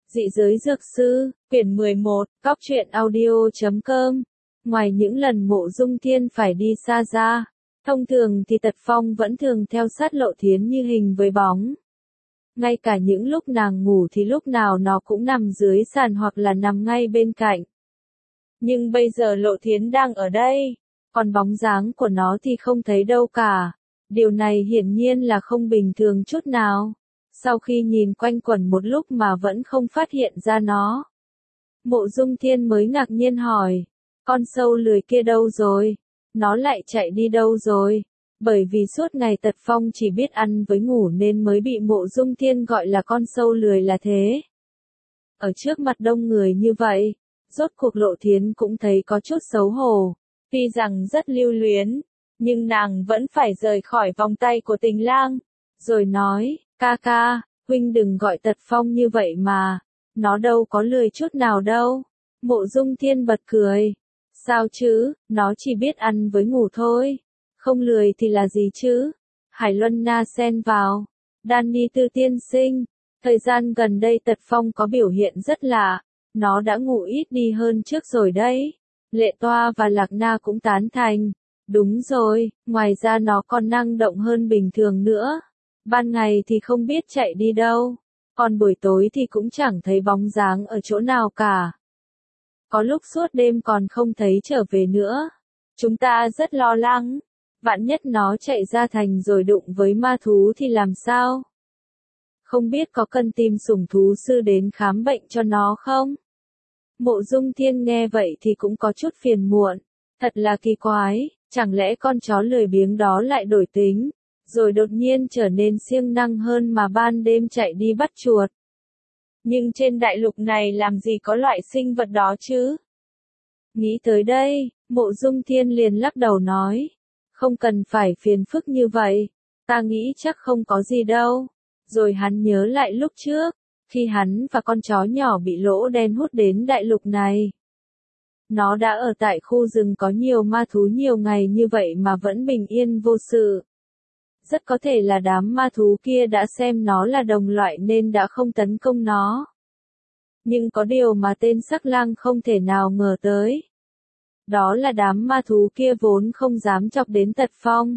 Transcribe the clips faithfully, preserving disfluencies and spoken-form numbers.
Dị giới dược sư, quyển mười một, cóc truyện audio chấm com. Ngoài những lần Mộ Dung Thiên phải đi xa ra, thông thường thì Tật Phong vẫn thường theo sát Lộ Thiến như hình với bóng. Ngay cả những lúc nàng ngủ thì lúc nào nó cũng nằm dưới sàn hoặc là nằm ngay bên cạnh. Nhưng bây giờ Lộ Thiến đang ở đây, còn bóng dáng của nó thì không thấy đâu cả. Điều này hiển nhiên là không bình thường chút nào. Sau khi nhìn quanh quẩn một lúc mà vẫn không phát hiện ra nó, Mộ Dung Thiên mới ngạc nhiên hỏi, con sâu lười kia đâu rồi? Nó lại chạy đi đâu rồi? Bởi vì suốt ngày Tật Phong chỉ biết ăn với ngủ nên mới bị Mộ Dung Thiên gọi là con sâu lười là thế. Ở trước mặt đông người như vậy, rốt cuộc Lộ Thiến cũng thấy có chút xấu hổ. Tuy rằng rất lưu luyến, nhưng nàng vẫn phải rời khỏi vòng tay của Tình Lang, rồi nói, ca ca, huynh đừng gọi Tật Phong như vậy mà, nó đâu có lười chút nào đâu. Mộ Dung Thiên bật cười, sao chứ, nó chỉ biết ăn với ngủ thôi, không lười thì là gì chứ? Hải Luân Na xen vào, Danny Tư tiên sinh, thời gian gần đây Tật Phong có biểu hiện rất lạ, nó đã ngủ ít đi hơn trước rồi đấy. Lệ Toa và Lạc Na cũng tán thành, đúng rồi, ngoài ra nó còn năng động hơn bình thường nữa. Ban ngày thì không biết chạy đi đâu, còn buổi tối thì cũng chẳng thấy bóng dáng ở chỗ nào cả. Có lúc suốt đêm còn không thấy trở về nữa. Chúng ta rất lo lắng, vạn nhất nó chạy ra thành rồi đụng với ma thú thì làm sao? Không biết có cần tìm sủng thú sư đến khám bệnh cho nó không? Mộ Dung Thiên nghe vậy thì cũng có chút phiền muộn, thật là kỳ quái, chẳng lẽ con chó lười biếng đó lại đổi tính, rồi đột nhiên trở nên siêng năng hơn mà ban đêm chạy đi bắt chuột. Nhưng trên đại lục này làm gì có loại sinh vật đó chứ? Nghĩ tới đây, Mộ Dung Thiên liền lắc đầu nói, không cần phải phiền phức như vậy, ta nghĩ chắc không có gì đâu. Rồi hắn nhớ lại lúc trước, khi hắn và con chó nhỏ bị lỗ đen hút đến đại lục này. Nó đã ở tại khu rừng có nhiều ma thú nhiều ngày như vậy mà vẫn bình yên vô sự. Rất có thể là đám ma thú kia đã xem nó là đồng loại nên đã không tấn công nó. Nhưng có điều mà tên Sắc Lang không thể nào ngờ tới. Đó là đám ma thú kia vốn không dám chọc đến Tật Phong.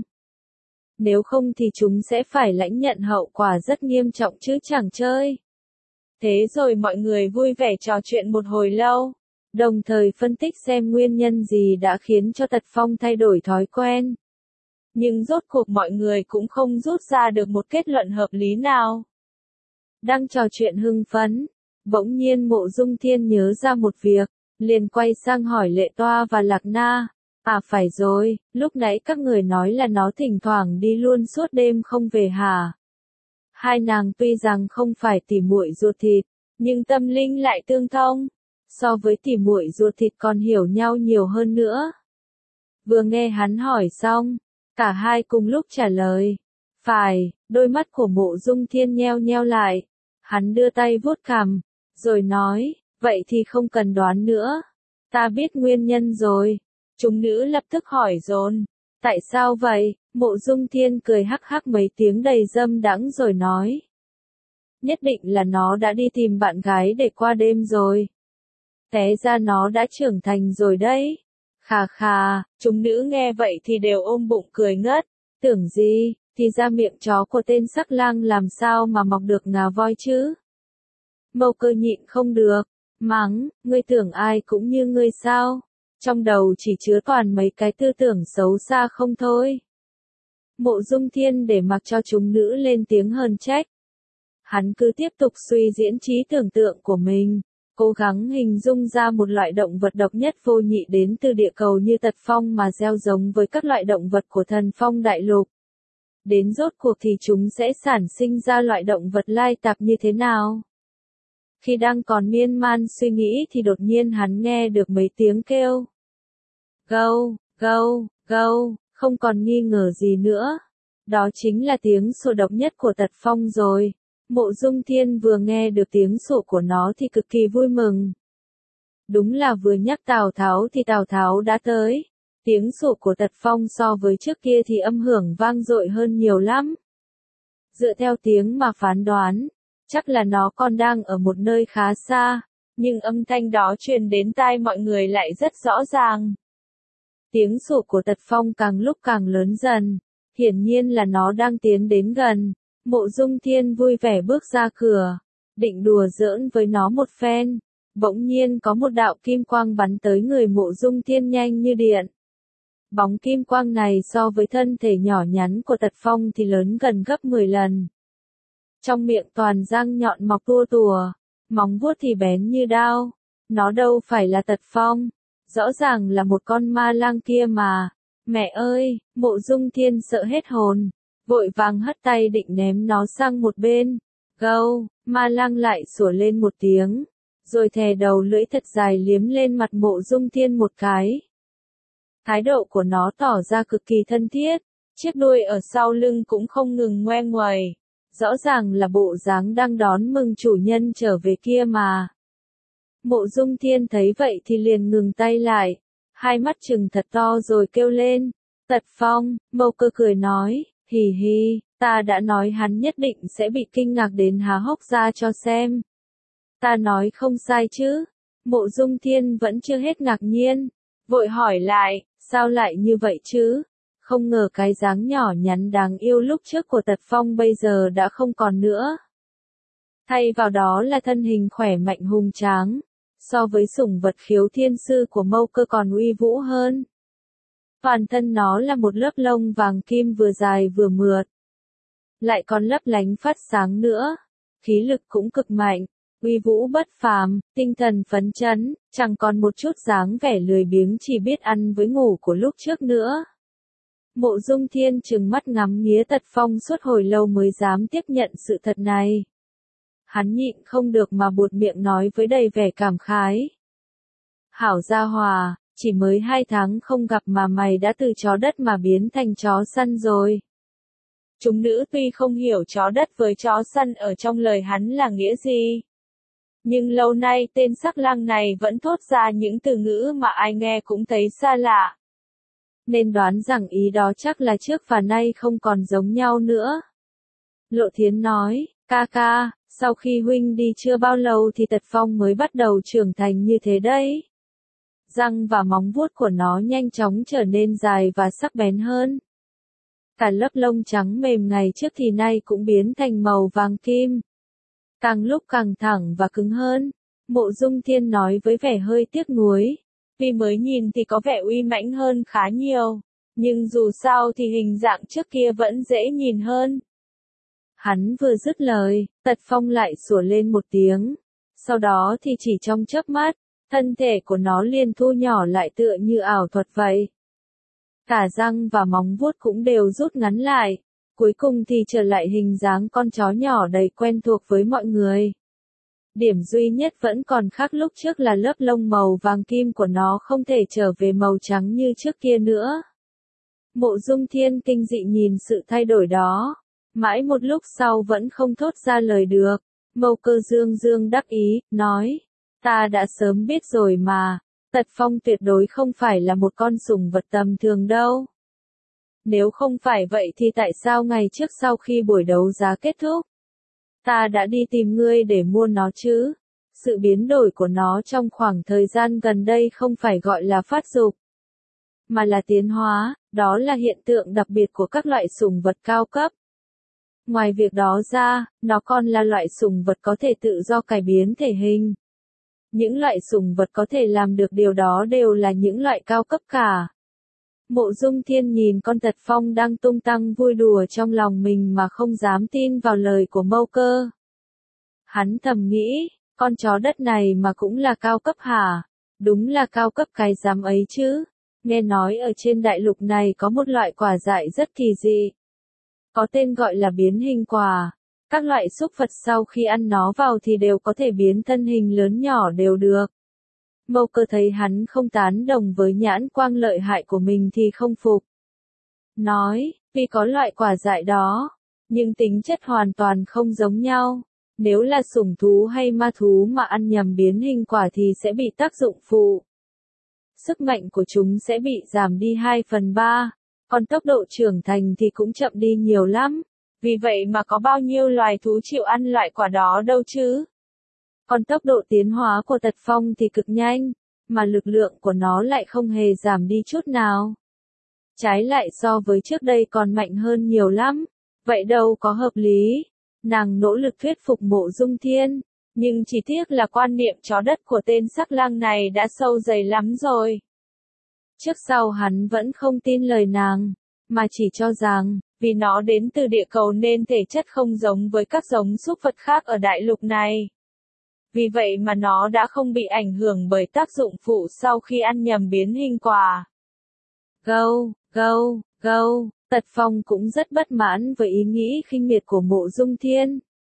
Nếu không thì chúng sẽ phải lãnh nhận hậu quả rất nghiêm trọng chứ chẳng chơi. Thế rồi mọi người vui vẻ trò chuyện một hồi lâu, đồng thời phân tích xem nguyên nhân gì đã khiến cho Tật Phong thay đổi thói quen. Nhưng rốt cuộc mọi người cũng không rút ra được một kết luận hợp lý nào. Đang trò chuyện hưng phấn, bỗng nhiên Mộ Dung Thiên nhớ ra một việc, liền quay sang hỏi Lệ Toa và Lạc Na. À phải rồi, lúc nãy các người nói là nó thỉnh thoảng đi luôn suốt đêm không về hả? Hai nàng tuy rằng không phải tỉ muội ruột thịt, nhưng tâm linh lại tương thông, so với tỉ muội ruột thịt còn hiểu nhau nhiều hơn nữa. Vừa nghe hắn hỏi xong, cả hai cùng lúc trả lời. Phải, đôi mắt của Mộ Dung Thiên nheo nheo lại. Hắn đưa tay vuốt cằm, rồi nói, vậy thì không cần đoán nữa. Ta biết nguyên nhân rồi. Chúng nữ lập tức hỏi dồn. Tại sao vậy? Mộ Dung Thiên cười hắc hắc mấy tiếng đầy dâm đãng rồi nói. Nhất định là nó đã đi tìm bạn gái để qua đêm rồi. Té ra nó đã trưởng thành rồi đấy. Khà khà, chúng nữ nghe vậy thì đều ôm bụng cười ngất. Tưởng gì, thì ra miệng chó của tên Sắc Lang làm sao mà mọc được ngà voi chứ? Mâu Cơ nhịn không được, mắng, ngươi tưởng ai cũng như ngươi sao? Trong đầu chỉ chứa toàn mấy cái tư tưởng xấu xa không thôi. Mộ Dung Thiên để mặc cho chúng nữ lên tiếng hờn trách. Hắn cứ tiếp tục suy diễn trí tưởng tượng của mình, cố gắng hình dung ra một loại động vật độc nhất vô nhị đến từ địa cầu như Tật Phong mà gieo giống với các loại động vật của Thần Phong đại lục. Đến rốt cuộc thì chúng sẽ sản sinh ra loại động vật lai tạp như thế nào? Khi đang còn miên man suy nghĩ thì đột nhiên hắn nghe được mấy tiếng kêu. Gâu, gâu, gâu, không còn nghi ngờ gì nữa. Đó chính là tiếng sủa độc nhất của Tật Phong rồi. Mộ Dung Thiên vừa nghe được tiếng sủa của nó thì cực kỳ vui mừng. Đúng là vừa nhắc Tào Tháo thì Tào Tháo đã tới. Tiếng sủa của Tật Phong so với trước kia thì âm hưởng vang dội hơn nhiều lắm. Dựa theo tiếng mà phán đoán, Chắc là nó còn đang ở một nơi khá xa, nhưng âm thanh đó truyền đến tai mọi người lại rất rõ ràng. Tiếng sủa của Tật Phong càng lúc càng lớn dần, hiển nhiên là nó đang tiến đến gần. Mộ Dung Thiên vui vẻ bước ra cửa, định đùa giỡn với nó một phen. Bỗng nhiên có một đạo kim quang bắn tới người Mộ Dung Thiên nhanh như điện. Bóng kim quang này so với thân thể nhỏ nhắn của Tật Phong thì lớn gần gấp mười lần. Trong miệng toàn răng nhọn mọc tua tùa, móng vuốt thì bén như đao. Nó đâu phải là Tật Phong, rõ ràng là một con ma lang kia mà. Mẹ ơi, Mộ Dung Thiên sợ hết hồn, vội vàng hất tay định ném nó sang một bên. Gâu, ma lang lại sủa lên một tiếng, rồi thè đầu lưỡi thật dài liếm lên mặt Mộ Dung Thiên một cái. Thái độ của nó tỏ ra cực kỳ thân thiết, chiếc đuôi ở sau lưng cũng không ngừng ngoe nguẩy, rõ ràng là bộ dáng đang đón mừng chủ nhân trở về kia mà. Mộ Dung Thiên thấy vậy thì liền ngừng tay lại, hai mắt trừng thật to rồi kêu lên, Tật Phong. Mâu Cơ cười nói, hì hì, ta đã nói hắn nhất định sẽ bị kinh ngạc đến há hốc ra cho xem. Ta nói không sai chứ? Mộ Dung Thiên vẫn chưa hết ngạc nhiên, vội hỏi lại, sao lại như vậy chứ? Không ngờ cái dáng nhỏ nhắn đáng yêu lúc trước của Tật Phong bây giờ đã không còn nữa. Thay vào đó là thân hình khỏe mạnh hùng tráng, so với sủng vật khiếu thiên sư của Mâu Cơ còn uy vũ hơn. Toàn thân nó là một lớp lông vàng kim vừa dài vừa mượt, lại còn lấp lánh phát sáng nữa, khí lực cũng cực mạnh, uy vũ bất phàm, tinh thần phấn chấn, chẳng còn một chút dáng vẻ lười biếng chỉ biết ăn với ngủ của lúc trước nữa. Mộ Dung Thiên trừng mắt ngắm nghía Tật Phong suốt hồi lâu mới dám tiếp nhận sự thật này. Hắn nhịn không được mà buột miệng nói với đầy vẻ cảm khái. Hảo gia hòa, chỉ mới hai tháng không gặp mà mày đã từ chó đất mà biến thành chó săn rồi. Chúng nữ tuy không hiểu chó đất với chó săn ở trong lời hắn là nghĩa gì, nhưng lâu nay tên sắc lang này vẫn thốt ra những từ ngữ mà ai nghe cũng thấy xa lạ. Nên đoán rằng ý đó chắc là trước và nay không còn giống nhau nữa. Lộ Thiến nói, ca ca, sau khi huynh đi chưa bao lâu thì Tật Phong mới bắt đầu trưởng thành như thế đấy. Răng và móng vuốt của nó nhanh chóng trở nên dài và sắc bén hơn. Cả lớp lông trắng mềm ngày trước thì nay cũng biến thành màu vàng kim, càng lúc càng thẳng và cứng hơn. Mộ Dung Thiên nói với vẻ hơi tiếc nuối, vì mới nhìn thì có vẻ uy mãnh hơn khá nhiều, nhưng dù sao thì hình dạng trước kia vẫn dễ nhìn hơn. Hắn vừa dứt lời, Tật Phong lại sủa lên một tiếng, sau đó thì chỉ trong chớp mắt, thân thể của nó liền thu nhỏ lại tựa như ảo thuật vậy. Cả răng và móng vuốt cũng đều rút ngắn lại, cuối cùng thì trở lại hình dáng con chó nhỏ đầy quen thuộc với mọi người. Điểm duy nhất vẫn còn khác lúc trước là lớp lông màu vàng kim của nó không thể trở về màu trắng như trước kia nữa. Mộ Dung Thiên kinh dị nhìn sự thay đổi đó, mãi một lúc sau vẫn không thốt ra lời được. Mâu Cơ dương dương đắc ý, nói, ta đã sớm biết rồi mà, Tật Phong tuyệt đối không phải là một con sủng vật tầm thường đâu. Nếu không phải vậy thì tại sao ngày trước sau khi buổi đấu giá kết thúc, ta đã đi tìm ngươi để mua nó chứ? Sự biến đổi của nó trong khoảng thời gian gần đây không phải gọi là phát dục, mà là tiến hóa, đó là hiện tượng đặc biệt của các loại sủng vật cao cấp. Ngoài việc đó ra, nó còn là loại sủng vật có thể tự do cải biến thể hình. Những loại sủng vật có thể làm được điều đó đều là những loại cao cấp cả. Mộ Dung Thiên nhìn con Tật Phong đang tung tăng vui đùa trong lòng mình mà không dám tin vào lời của Mâu Cơ. Hắn thầm nghĩ, con chó đất này mà cũng là cao cấp hả? Đúng là cao cấp cái dám ấy chứ. Nghe nói ở trên đại lục này có một loại quả dại rất kỳ dị, có tên gọi là biến hình quả. Các loại súc vật sau khi ăn nó vào thì đều có thể biến thân hình lớn nhỏ đều được. Mâu Cơ thấy hắn không tán đồng với nhãn quang lợi hại của mình thì không phục. Nói, vì có loại quả dại đó, nhưng tính chất hoàn toàn không giống nhau. Nếu là sủng thú hay ma thú mà ăn nhầm biến hình quả thì sẽ bị tác dụng phụ. Sức mạnh của chúng sẽ bị giảm đi hai phần ba, còn tốc độ trưởng thành thì cũng chậm đi nhiều lắm. Vì vậy mà có bao nhiêu loài thú chịu ăn loại quả đó đâu chứ. Còn tốc độ tiến hóa của tật phong thì cực nhanh, mà lực lượng của nó lại không hề giảm đi chút nào. Trái lại so với trước đây còn mạnh hơn nhiều lắm, vậy đâu có hợp lý. Nàng nỗ lực thuyết phục Mộ Dung Thiên, nhưng chỉ tiếc là quan niệm chó đất của tên sắc lang này đã sâu dày lắm rồi. Trước sau hắn vẫn không tin lời nàng, mà chỉ cho rằng, vì nó đến từ địa cầu nên thể chất không giống với các giống súc vật khác ở đại lục này. Vì vậy mà nó đã không bị ảnh hưởng bởi tác dụng phụ sau khi ăn nhầm biến hình quả. Gâu, gâu, gâu, Tật Phong cũng rất bất mãn với ý nghĩ khinh miệt của Mộ Dung Thiên.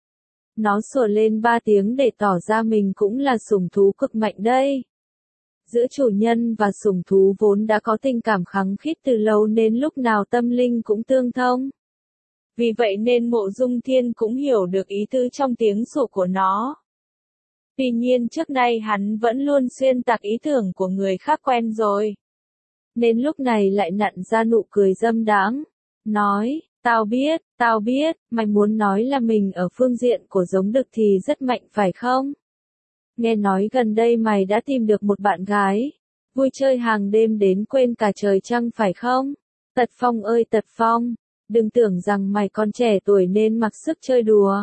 Nó sủa lên ba tiếng để tỏ ra mình cũng là sủng thú cực mạnh đây. Giữa chủ nhân và sủng thú vốn đã có tình cảm khăng khít từ lâu nên lúc nào tâm linh cũng tương thông. Vì vậy nên Mộ Dung Thiên cũng hiểu được ý tứ trong tiếng sủa của nó. Tuy nhiên trước nay hắn vẫn luôn xuyên tạc ý tưởng của người khác quen rồi. Nên lúc này lại nặn ra nụ cười dâm đãng, nói, tao biết, tao biết, mày muốn nói là mình ở phương diện của giống đực thì rất mạnh phải không? Nghe nói gần đây mày đã tìm được một bạn gái, vui chơi hàng đêm đến quên cả trời trăng phải không? Tật Phong ơi Tật Phong, đừng tưởng rằng mày còn trẻ tuổi nên mặc sức chơi đùa.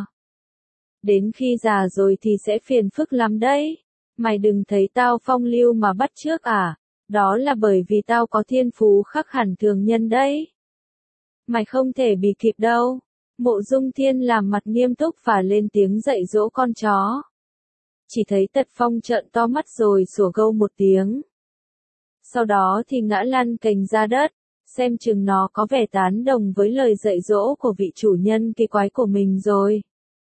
Đến khi già rồi thì sẽ phiền phức lắm đấy. Mày đừng thấy tao phong lưu mà bắt chước à, đó là bởi vì tao có thiên phú khác hẳn thường nhân đấy. Mày không thể bị kịp đâu. Mộ Dung Thiên làm mặt nghiêm túc và lên tiếng dạy dỗ con chó. Chỉ thấy Tật Phong trợn to mắt rồi sủa gâu một tiếng. Sau đó thì ngã lăn cành ra đất, xem chừng nó có vẻ tán đồng với lời dạy dỗ của vị chủ nhân kỳ quái của mình rồi.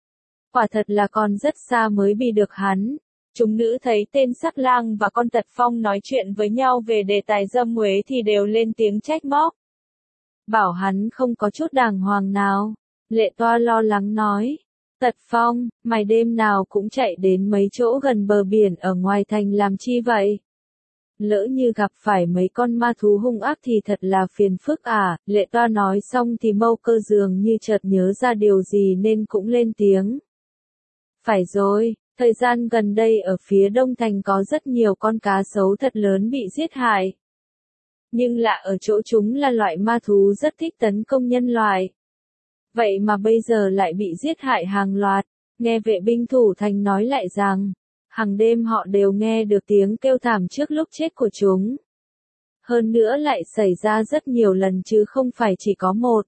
Quả thật là còn rất xa mới bị được hắn. Chúng nữ thấy tên sắc lang và con Tật Phong nói chuyện với nhau về đề tài dâm uế thì đều lên tiếng trách móc. Bảo hắn không có chút đàng hoàng nào. Lệ Toa lo lắng nói. Tật Phong, mày đêm nào cũng chạy đến mấy chỗ gần bờ biển ở ngoài thành làm chi vậy? Lỡ như gặp phải mấy con ma thú hung ác thì thật là phiền phức à. Lệ Toa nói xong thì Mâu Cơ dường như chợt nhớ ra điều gì nên cũng lên tiếng. Phải rồi, thời gian gần đây ở phía đông thành có rất nhiều con cá sấu thật lớn bị giết hại. Nhưng lạ ở chỗ chúng là loại ma thú rất thích tấn công nhân loại. Vậy mà bây giờ lại bị giết hại hàng loạt. Nghe vệ binh thủ thành nói lại rằng, hàng đêm họ đều nghe được tiếng kêu thảm trước lúc chết của chúng. Hơn nữa lại xảy ra rất nhiều lần chứ không phải chỉ có một,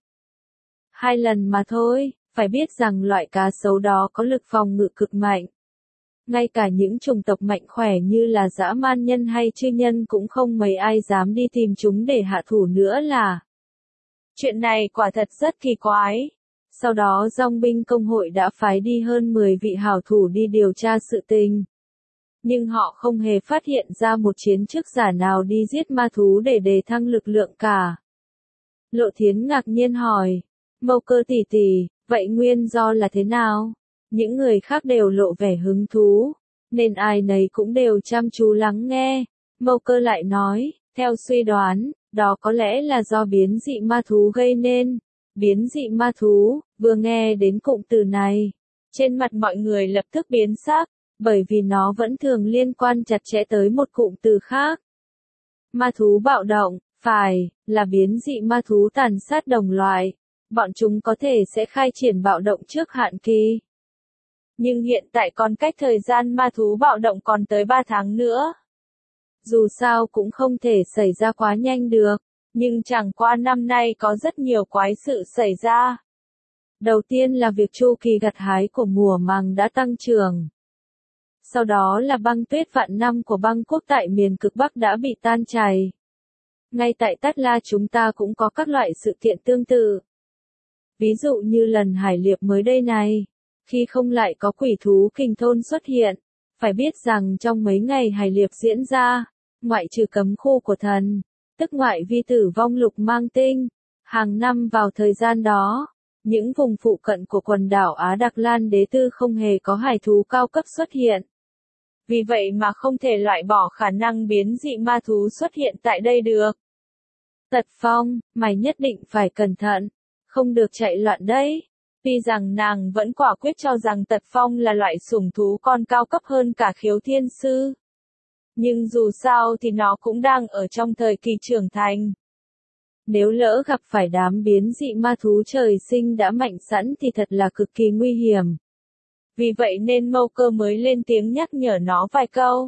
hai lần mà thôi. Phải biết rằng loại cá sấu đó có lực phòng ngự cực mạnh. Ngay cả những chủng tộc mạnh khỏe như là dã man nhân hay chư nhân cũng không mấy ai dám đi tìm chúng để hạ thủ nữa là. Chuyện này quả thật rất kỳ quái. Sau đó Dòng binh công hội đã phái đi hơn mười vị hảo thủ đi điều tra sự tình. Nhưng họ không hề phát hiện ra một chiến chức giả nào đi giết ma thú để đề thăng lực lượng cả. Lộ Thiến ngạc nhiên hỏi. Mâu Cơ tỷ tỷ, vậy nguyên do là thế nào? Những người khác đều lộ vẻ hứng thú, nên ai nấy cũng đều chăm chú lắng nghe. Mâu Cơ lại nói, theo suy đoán, đó có lẽ là do biến dị ma thú gây nên. Biến dị ma thú, vừa nghe đến cụm từ này, trên mặt mọi người lập tức biến sắc, bởi vì nó vẫn thường liên quan chặt chẽ tới một cụm từ khác. Ma thú bạo động, phải, là biến dị ma thú tàn sát đồng loại. Bọn chúng có thể sẽ khai triển bạo động trước hạn kỳ. Nhưng hiện tại còn cách thời gian ma thú bạo động còn tới ba tháng nữa. Dù sao cũng không thể xảy ra quá nhanh được, nhưng chẳng qua năm nay có rất nhiều quái sự xảy ra. Đầu tiên là việc chu kỳ gặt hái của mùa màng đã tăng trưởng. Sau đó là băng tuyết vạn năm của băng quốc tại miền cực Bắc đã bị tan chảy. Ngay tại Tát La chúng ta cũng có các loại sự kiện tương tự. Ví dụ như lần hải liệp mới đây này, khi không lại có quỷ thú kình thôn xuất hiện. Phải biết rằng trong mấy ngày hải liệp diễn ra, ngoại trừ cấm khu của thần, tức ngoại vi tử vong lục mang tinh, hàng năm vào thời gian đó, những vùng phụ cận của quần đảo Á Đặc Lan Đế Tư không hề có hải thú cao cấp xuất hiện. Vì vậy mà không thể loại bỏ khả năng biến dị ma thú xuất hiện tại đây được. Tật Phong, mày nhất định phải cẩn thận, không được chạy loạn đấy. Tuy rằng nàng vẫn quả quyết cho rằng Tật Phong là loại sủng thú còn cao cấp hơn cả Khiếu Thiên Sư. Nhưng dù sao thì nó cũng đang ở trong thời kỳ trưởng thành. Nếu lỡ gặp phải đám biến dị ma thú trời sinh đã mạnh sẵn thì thật là cực kỳ nguy hiểm. Vì vậy nên Mâu Cơ mới lên tiếng nhắc nhở nó vài câu.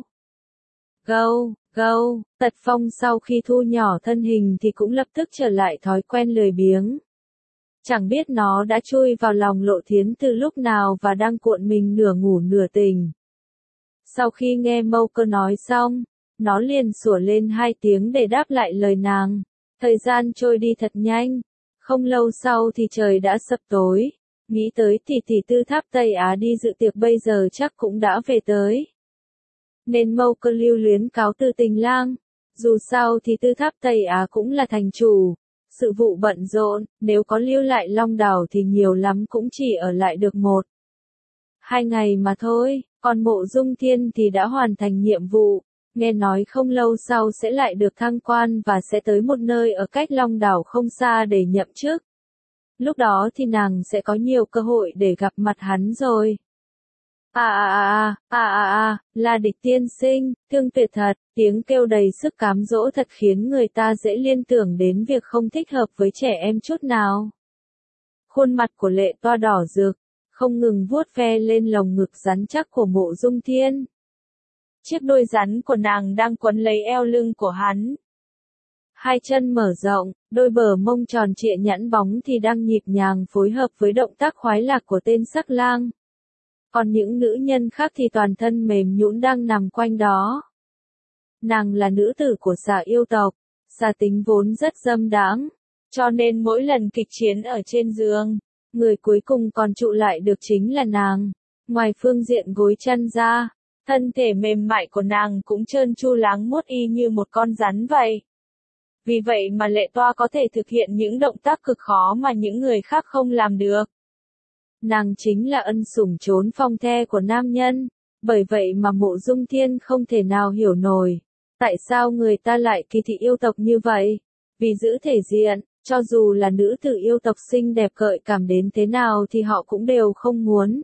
Gâu, gâu, Tật Phong sau khi thu nhỏ thân hình thì cũng lập tức trở lại thói quen lười biếng. Chẳng biết nó đã chui vào lòng Lộ Thiến từ lúc nào và đang cuộn mình nửa ngủ nửa tỉnh. Sau khi nghe Mâu Cơ nói xong, nó liền sủa lên hai tiếng để đáp lại lời nàng. Thời gian trôi đi thật nhanh, không lâu sau thì trời đã sập tối, nghĩ tới tỷ tỷ Tư Tháp Tây Á đi dự tiệc bây giờ chắc cũng đã về tới. Nên Mâu Cơ lưu luyến cáo từ Tình Lang, dù sao thì Tư Tháp Tây Á cũng là thành chủ, sự vụ bận rộn, nếu có lưu lại Long Đảo thì nhiều lắm cũng chỉ ở lại được một. Hai ngày mà thôi, còn Mộ Dung Thiên thì đã hoàn thành nhiệm vụ. Nghe nói không lâu sau sẽ lại được thăng quan và sẽ tới một nơi ở cách Long Đảo không xa để nhậm chức. Lúc đó thì nàng sẽ có nhiều cơ hội để gặp mặt hắn rồi. À à à à à à, là Địch tiên sinh, thương tuyệt thật, tiếng kêu đầy sức cám dỗ thật khiến người ta dễ liên tưởng đến việc không thích hợp với trẻ em chút nào. Khuôn mặt của Lệ Toa đỏ rực, không ngừng vuốt ve lên lồng ngực rắn chắc của Mộ Dung Thiên. Chiếc đôi rắn của nàng đang quấn lấy eo lưng của hắn. Hai chân mở rộng, đôi bờ mông tròn trịa nhẵn bóng thì đang nhịp nhàng phối hợp với động tác khoái lạc của tên sắc lang. Còn những nữ nhân khác thì toàn thân mềm nhũn đang nằm quanh đó. Nàng là nữ tử của Xà yêu tộc, Xà tính vốn rất dâm đãng, cho nên mỗi lần kịch chiến ở trên giường, người cuối cùng còn trụ lại được chính là nàng. Ngoài phương diện gối chân ra, thân thể mềm mại của nàng cũng trơn tru láng muốt y như một con rắn vậy. Vì vậy mà Lệ Toa có thể thực hiện những động tác cực khó mà những người khác không làm được. Nàng chính là ân sủng trốn phong the của nam nhân, bởi vậy mà Mộ Dung Thiên không thể nào hiểu nổi. Tại sao người ta lại kỳ thị yêu tộc như vậy? Vì giữ thể diện, cho dù là nữ tử yêu tộc xinh đẹp gợi cảm đến thế nào thì họ cũng đều không muốn.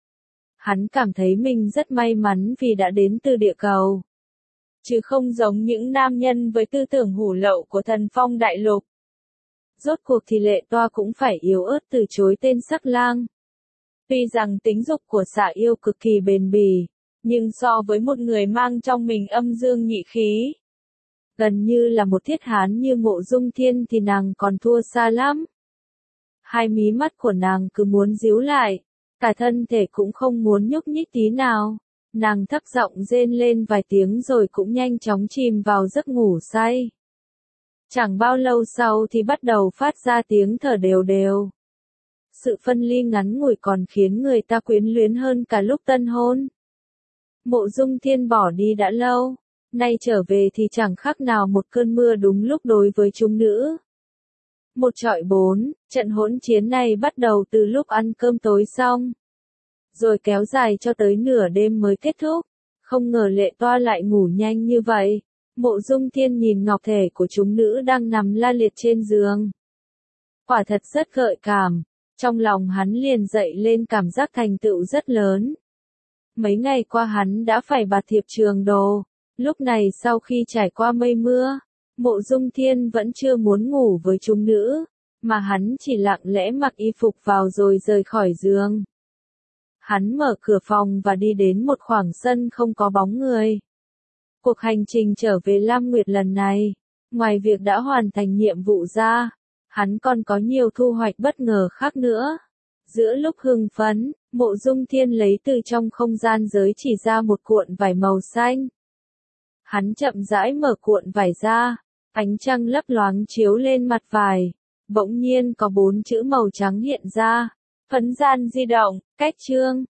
Hắn cảm thấy mình rất may mắn vì đã đến từ địa cầu. Chứ không giống những nam nhân với tư tưởng hủ lậu của Thần Phong Đại Lục. Rốt cuộc thì Lệ Toa cũng phải yếu ớt từ chối tên sắc lang. Tuy rằng tính dục của Xà yêu cực kỳ bền bỉ, nhưng so với một người mang trong mình âm dương nhị khí, gần như là một thiết hán như Mộ Dung Thiên thì nàng còn thua xa lắm. Hai mí mắt của nàng cứ muốn díu lại, cả thân thể cũng không muốn nhúc nhích tí nào. Nàng thấp giọng rên lên vài tiếng rồi cũng nhanh chóng chìm vào giấc ngủ say. Chẳng bao lâu sau thì bắt đầu phát ra tiếng thở đều đều. Sự phân ly ngắn ngủi còn khiến người ta quyến luyến hơn cả lúc tân hôn. Mộ Dung Thiên bỏ đi đã lâu, nay trở về thì chẳng khác nào một cơn mưa đúng lúc đối với chúng nữ. Một trọi bốn, trận hỗn chiến này bắt đầu từ lúc ăn cơm tối xong, rồi kéo dài cho tới nửa đêm mới kết thúc. Không ngờ Lệ Toa lại ngủ nhanh như vậy. Mộ Dung Thiên nhìn ngọc thể của chúng nữ đang nằm la liệt trên giường. Quả thật rất gợi cảm, trong lòng hắn liền dậy lên cảm giác thành tựu rất lớn. Mấy ngày qua hắn đã phải bạt thiệp trường đồ, lúc này sau khi trải qua mây mưa, Mộ Dung Thiên vẫn chưa muốn ngủ với chúng nữ, mà hắn chỉ lặng lẽ mặc y phục vào rồi rời khỏi giường. Hắn mở cửa phòng và đi đến một khoảng sân không có bóng người. Cuộc hành trình trở về Lam Nguyệt lần này, ngoài việc đã hoàn thành nhiệm vụ ra, hắn còn có nhiều thu hoạch bất ngờ khác nữa. Giữa lúc hưng phấn, Mộ Dung Thiên lấy từ trong không gian giới chỉ ra một cuộn vải màu xanh. Hắn chậm rãi mở cuộn vải ra, ánh trăng lấp loáng chiếu lên mặt vải. Bỗng nhiên có bốn chữ màu trắng hiện ra. Phấn gian di động, cách chương.